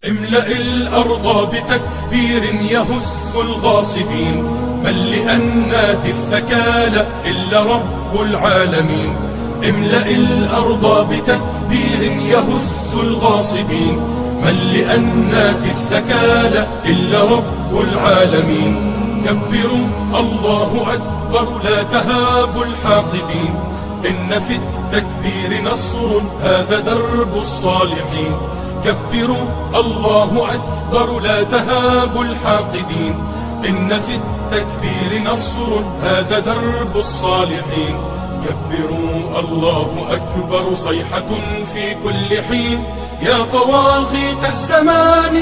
املأ الأرض بتكبير يهز الغاصبين، من لأنات الثكالى إلا رب العالمين. املأ الأرض بتكبير يهز الغاصبين، من لأنات الثكالى إلا رب العالمين. كبروا الله أكبر لا تهابوا الحاقدين، إن في التكبير نصر هذا درب الصالحين. كبروا الله أكبر لا تهابوا الحاقدين، إن في التكبير نصر هذا درب الصالحين. كبروا الله أكبر صيحة في كل حين، يا طواغيت الزمان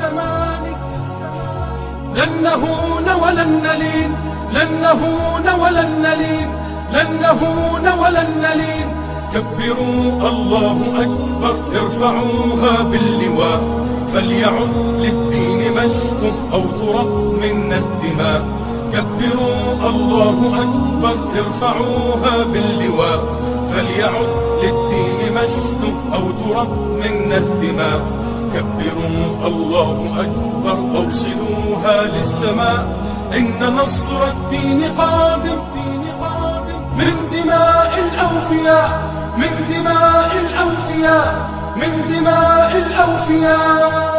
لن نهون ولن نلين، لن نهون ولن نلين، لن نهون ولن نلين. كبروا الله أكبر ارفعوها باللواء، فليعد للدين مجد أو ترق منا الدماء. كبروا الله أكبر ارفعوها باللواء، فليعد للدين مجد أو ترق منا الدماء. كبروا الله أكبر أوصلوها للسماء، إن نصر الدين قادم من دماء الأوفياء، من دماء الأوفياء، من دماء الأوفياء.